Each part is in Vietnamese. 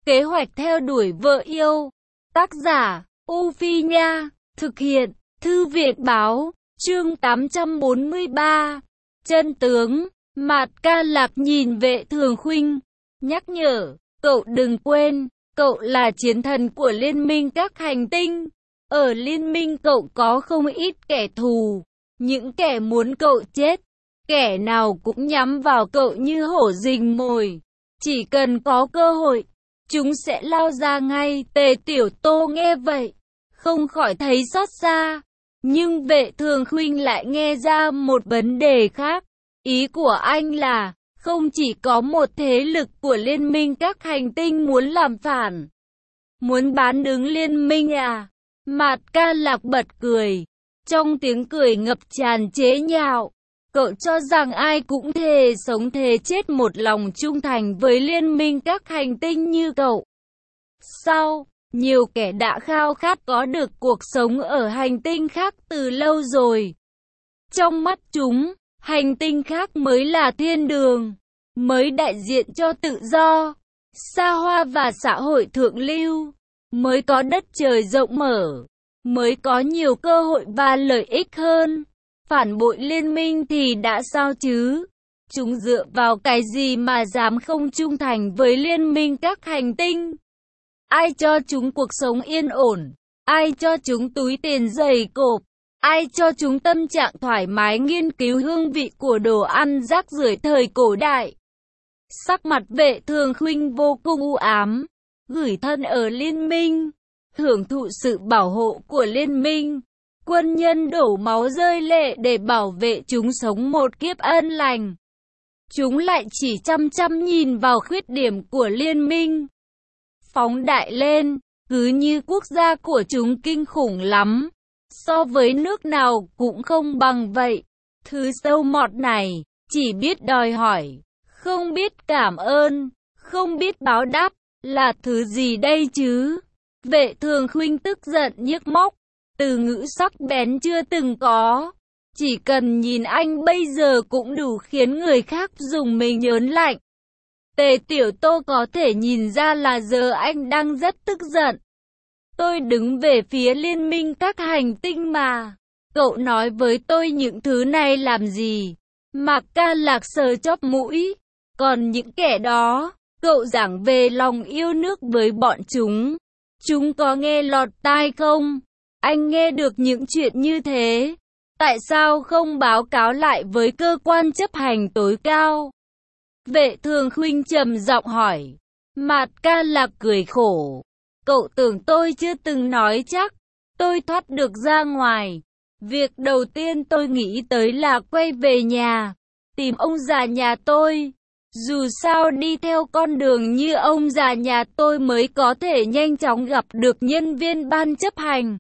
Kế hoạch theo đuổi vợ yêu. Tác giả, U Phi Nha. Thực hiện, Thư viện Báo. Chương 843. Chân tướng. Mạt Ca Lạc nhìn Vệ Thường Khuynh, nhắc nhở, cậu đừng quên, cậu là chiến thần của liên minh các hành tinh. Ở liên minh cậu có không ít kẻ thù, những kẻ muốn cậu chết. Kẻ nào cũng nhắm vào cậu như hổ rình mồi. Chỉ cần có cơ hội, chúng sẽ lao ra ngay. Tề Tiểu Tô nghe vậy, không khỏi thấy xót xa. Nhưng Vệ Thường Khuynh lại nghe ra một vấn đề khác. Ý của anh là, không chỉ có một thế lực của liên minh các hành tinh muốn làm phản, muốn bán đứng liên minh à? Mạt Ca Lạc bật cười, trong tiếng cười ngập tràn chế nhạo. Cậu cho rằng ai cũng thề sống thề chết một lòng trung thành với liên minh các hành tinh như cậu? Sao? Nhiều kẻ đã khao khát có được cuộc sống ở hành tinh khác từ lâu rồi. Trong mắt chúng, hành tinh khác mới là thiên đường, mới đại diện cho tự do, xa hoa và xã hội thượng lưu, mới có đất trời rộng mở, mới có nhiều cơ hội và lợi ích hơn. Phản bội liên minh thì đã sao chứ? Chúng dựa vào cái gì mà dám không trung thành với liên minh các hành tinh? Ai cho chúng cuộc sống yên ổn? Ai cho chúng túi tiền dày cộp? Ai cho chúng tâm trạng thoải mái nghiên cứu hương vị của đồ ăn rác rưởi thời cổ đại? Sắc mặt Vệ Thường Khuynh vô cùng u ám. Gửi thân ở liên minh, hưởng thụ sự bảo hộ của liên minh, quân nhân đổ máu rơi lệ để bảo vệ chúng sống một kiếp an lành. Chúng lại chỉ chăm chăm nhìn vào khuyết điểm của liên minh, phóng đại lên, cứ như quốc gia của chúng kinh khủng lắm, so với nước nào cũng không bằng vậy. Thứ sâu mọt này, chỉ biết đòi hỏi, không biết cảm ơn, không biết báo đáp, là thứ gì đây chứ? Vệ Thường Khuynh tức giận nhức móc, từ ngữ sắc bén chưa từng có. Chỉ cần nhìn anh bây giờ cũng đủ khiến người khác rùng mình nhớn lạnh. Tề Tiểu Tô có thể nhìn ra là giờ anh đang rất tức giận. Tôi đứng về phía liên minh các hành tinh mà. Cậu nói với tôi những thứ này làm gì? Mạt Ca Lạc sờ chóp mũi. Còn những kẻ đó, cậu giảng về lòng yêu nước với bọn chúng. Chúng có nghe lọt tai không? Anh nghe được những chuyện như thế. Tại sao không báo cáo lại với cơ quan chấp hành tối cao? Vệ Thường Khuynh trầm giọng hỏi. Mạt Ca Lạc cười khổ. Cậu tưởng tôi chưa từng nói chắc. Tôi thoát được ra ngoài. Việc đầu tiên tôi nghĩ tới là quay về nhà, tìm ông già nhà tôi. Dù sao đi theo con đường như ông già nhà tôi mới có thể nhanh chóng gặp được nhân viên ban chấp hành.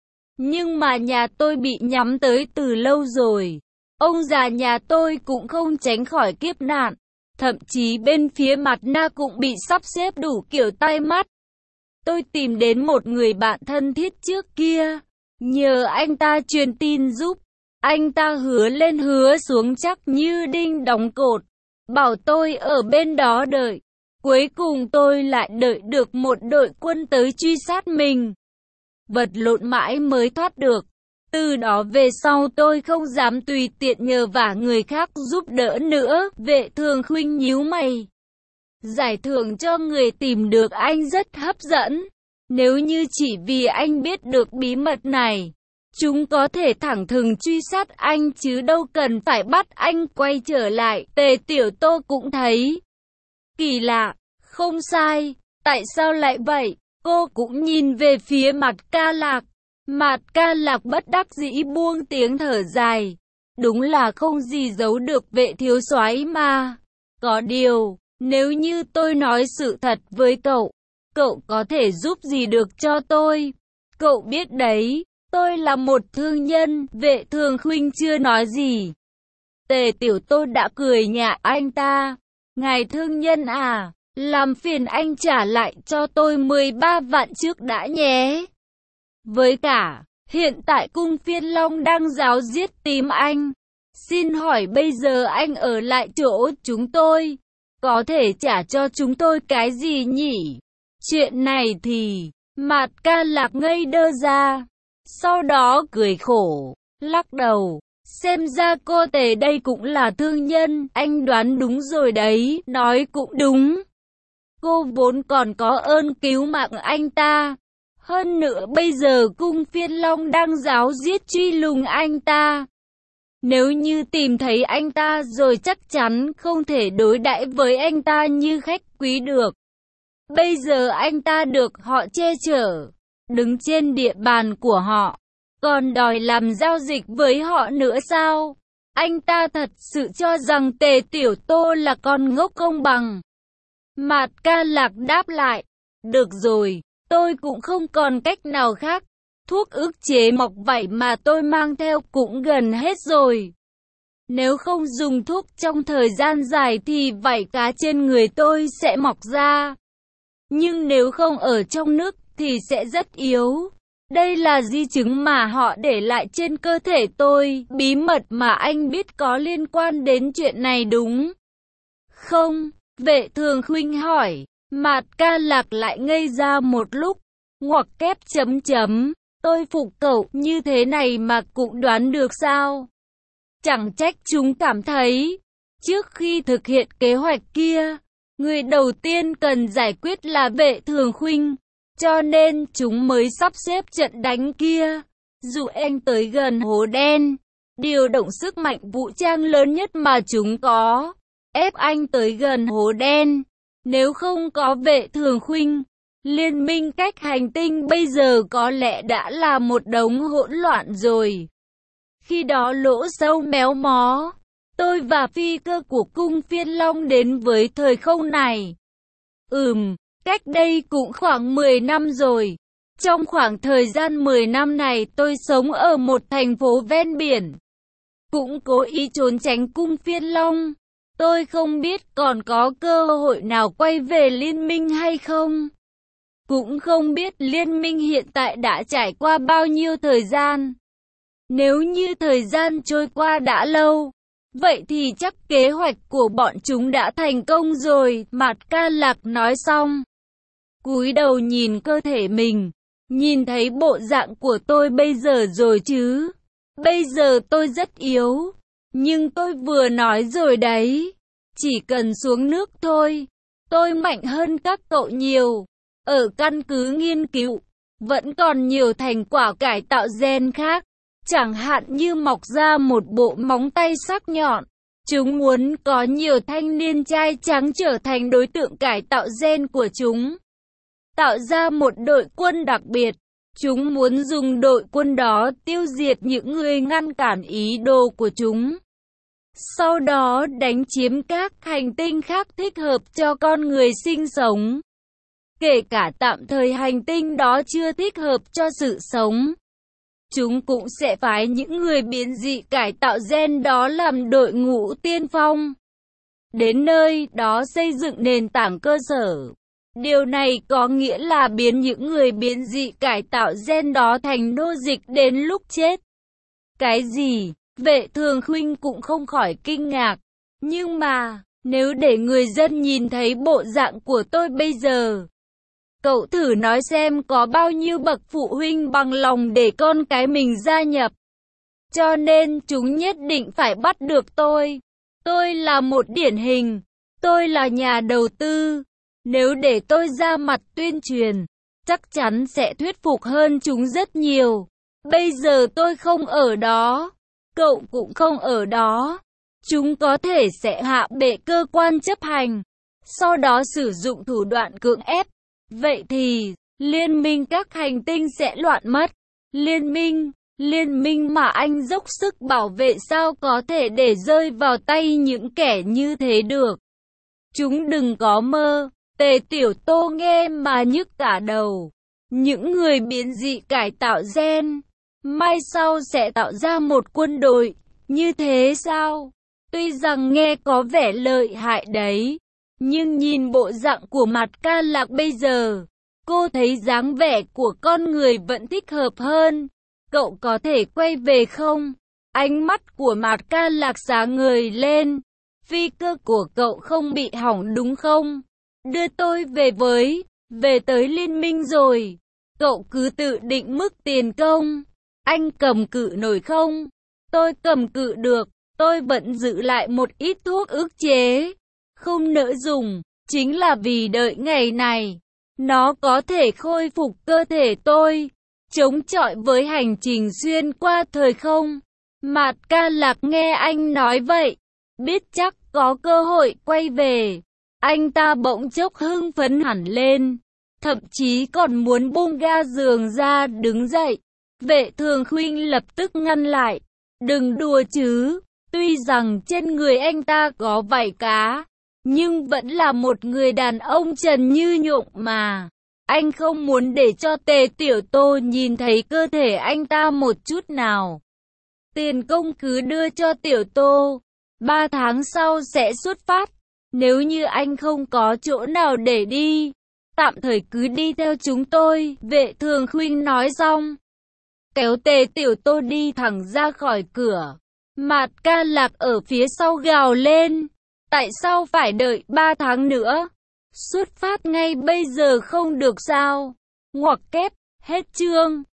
Nhưng mà nhà tôi bị nhắm tới từ lâu rồi. Ông già nhà tôi cũng không tránh khỏi kiếp nạn. Thậm chí bên phía mặt Na cũng bị sắp xếp đủ kiểu tai mắt. Tôi tìm đến một người bạn thân thiết trước kia, nhờ anh ta truyền tin giúp. Anh ta hứa lên hứa xuống chắc như đinh đóng cột, bảo tôi ở bên đó đợi. Cuối cùng tôi lại đợi được một đội quân tới truy sát mình. Vật lộn mãi mới thoát được. Từ đó về sau tôi không dám tùy tiện nhờ vả người khác giúp đỡ nữa. Vệ Thường Khuynh nhíu mày. Giải thưởng cho người tìm được anh rất hấp dẫn. Nếu như chỉ vì anh biết được bí mật này, chúng có thể thẳng thừng truy sát anh chứ đâu cần phải bắt anh quay trở lại. Tề Tiểu Tô cũng thấy kỳ lạ. Không sai, tại sao lại vậy? Cô cũng nhìn về phía Mạt Ca Lạc. Mạt Ca Lạc bất đắc dĩ buông tiếng thở dài. Đúng là không gì giấu được Vệ thiếu soái mà. Có điều, nếu như tôi nói sự thật với cậu, cậu có thể giúp gì được cho tôi? Cậu biết đấy, tôi là một thương nhân. Vệ Thường Khuynh chưa nói gì. Tề Tiểu Tô đã cười nhạo anh ta. Ngài thương nhân à, làm phiền anh trả lại cho tôi 13 vạn trước đã nhé. Với cả, hiện tại cung Phiên Long đang giáo giết tím anh. Xin hỏi bây giờ anh ở lại chỗ chúng tôi, có thể trả cho chúng tôi cái gì nhỉ? Chuyện này thì, Mạt Ca Lạc ngây đơ ra. Sau đó cười khổ, lắc đầu. Xem ra cô tề đây cũng là thương nhân, anh đoán đúng rồi đấy, nói cũng đúng. Cô vốn còn có ơn cứu mạng anh ta. Hơn nữa bây giờ cung Phiên Long đang giáo giết truy lùng anh ta. Nếu như tìm thấy anh ta rồi chắc chắn không thể đối đãi với anh ta như khách quý được. Bây giờ anh ta được họ che chở, đứng trên địa bàn của họ, còn đòi làm giao dịch với họ nữa sao? Anh ta thật sự cho rằng Tề Tiểu Tô là con ngốc không bằng. Mạt Ca Lạc đáp lại, được rồi, tôi cũng không còn cách nào khác. Thuốc ức chế mọc vảy mà tôi mang theo cũng gần hết rồi. Nếu không dùng thuốc trong thời gian dài thì vảy cá trên người tôi sẽ mọc ra. Nhưng nếu không ở trong nước thì sẽ rất yếu. Đây là di chứng mà họ để lại trên cơ thể tôi. Bí mật mà anh biết có liên quan đến chuyện này đúng không? Vệ Thường Khuynh hỏi. Mạt Ca Lạc lại ngây ra một lúc. Ngoặc kép chấm chấm. Tôi phục cậu, như thế này mà cũng đoán được sao? Chẳng trách chúng cảm thấy, trước khi thực hiện kế hoạch kia, người đầu tiên cần giải quyết là Vệ Thường Khuynh, cho nên chúng mới sắp xếp trận đánh kia. Dụ anh tới gần hố đen, điều động sức mạnh vũ trang lớn nhất mà chúng có, ép anh tới gần hố đen. Nếu không có Vệ Thường Khuynh, liên minh cách hành tinh bây giờ có lẽ đã là một đống hỗn loạn rồi. Khi đó lỗ sâu méo mó, tôi và phi cơ của cung Phiên Long đến với thời không này. Cách đây cũng khoảng 10 năm rồi. Trong khoảng thời gian 10 năm này tôi sống ở một thành phố ven biển. Cũng cố ý trốn tránh cung Phiên Long. Tôi không biết còn có cơ hội nào quay về liên minh hay không. Cũng không biết liên minh hiện tại đã trải qua bao nhiêu thời gian. Nếu như thời gian trôi qua đã lâu, vậy thì chắc kế hoạch của bọn chúng đã thành công rồi. Mạt Ca Lạc nói xong, cúi đầu nhìn cơ thể mình, nhìn thấy bộ dạng của tôi bây giờ rồi chứ. Bây giờ tôi rất yếu, nhưng tôi vừa nói rồi đấy, chỉ cần xuống nước thôi, tôi mạnh hơn các cậu nhiều. Ở căn cứ nghiên cứu, vẫn còn nhiều thành quả cải tạo gen khác. Chẳng hạn như mọc ra một bộ móng tay sắc nhọn. Chúng muốn có nhiều thanh niên trai trắng trở thành đối tượng cải tạo gen của chúng. Tạo ra một đội quân đặc biệt. Chúng muốn dùng đội quân đó tiêu diệt những người ngăn cản ý đồ của chúng. Sau đó đánh chiếm các hành tinh khác thích hợp cho con người sinh sống. Kể cả tạm thời hành tinh đó chưa thích hợp cho sự sống. Chúng cũng sẽ phái những người biến dị cải tạo gen đó làm đội ngũ tiên phong. Đến nơi đó xây dựng nền tảng cơ sở. Điều này có nghĩa là biến những người biến dị cải tạo gen đó thành nô dịch đến lúc chết. Cái gì? Vệ Thường Khuynh cũng không khỏi kinh ngạc. Nhưng mà, nếu để người dân nhìn thấy bộ dạng của tôi bây giờ, cậu thử nói xem có bao nhiêu bậc phụ huynh bằng lòng để con cái mình gia nhập. Cho nên chúng nhất định phải bắt được tôi. Tôi là một điển hình. Tôi là nhà đầu tư. Nếu để tôi ra mặt tuyên truyền, chắc chắn sẽ thuyết phục hơn chúng rất nhiều. Bây giờ tôi không ở đó. Cậu cũng không ở đó. Chúng có thể sẽ hạ bệ cơ quan chấp hành. Sau đó sử dụng thủ đoạn cưỡng ép. Vậy thì, liên minh các hành tinh sẽ loạn mất. Liên minh mà anh dốc sức bảo vệ sao có thể để rơi vào tay những kẻ như thế được. Chúng đừng có mơ. Tề Tiểu Tô nghe mà nhức cả đầu. Những người biến dị cải tạo gen, mai sau sẽ tạo ra một quân đội, như thế sao? Tuy rằng nghe có vẻ lợi hại đấy, nhưng nhìn bộ dạng của Mạt Ca Lạc bây giờ, cô thấy dáng vẻ của con người vẫn thích hợp hơn. Cậu có thể quay về không? Ánh mắt của Mạt Ca Lạc sáng ngời lên. Phi cơ của cậu không bị hỏng đúng không? Đưa tôi về với. về tới liên minh rồi. Cậu cứ tự định mức tiền công. Anh cầm cự nổi không? Tôi cầm cự được. Tôi vẫn giữ lại một ít thuốc ức chế. Không nỡ dùng. Chính là vì đợi ngày này. Nó có thể khôi phục cơ thể tôi. Chống chọi với hành trình xuyên qua thời không. Mạt Ca Lạc nghe anh nói vậy. Biết chắc có cơ hội quay về. Anh ta bỗng chốc hưng phấn hẳn lên. Thậm chí còn muốn buông ga giường ra đứng dậy. Vệ Thường Khuynh lập tức ngăn lại. Đừng đùa chứ. Tuy rằng trên người anh ta có vảy cá, nhưng vẫn là một người đàn ông trần như nhộng mà. Anh không muốn để cho Tề Tiểu Tô nhìn thấy cơ thể anh ta một chút nào. Tiền công cứ đưa cho Tiểu Tô. 3 tháng sau sẽ xuất phát. Nếu như anh không có chỗ nào để đi, tạm thời cứ đi theo chúng tôi. Vệ Thường Khuynh nói xong, kéo Tề Tiểu Tô đi thẳng ra khỏi cửa. Mạt Ca Lạc ở phía sau gào lên. Tại sao phải đợi 3 tháng nữa? Xuất phát ngay bây giờ không được sao? Ngoặc kép, hết chương.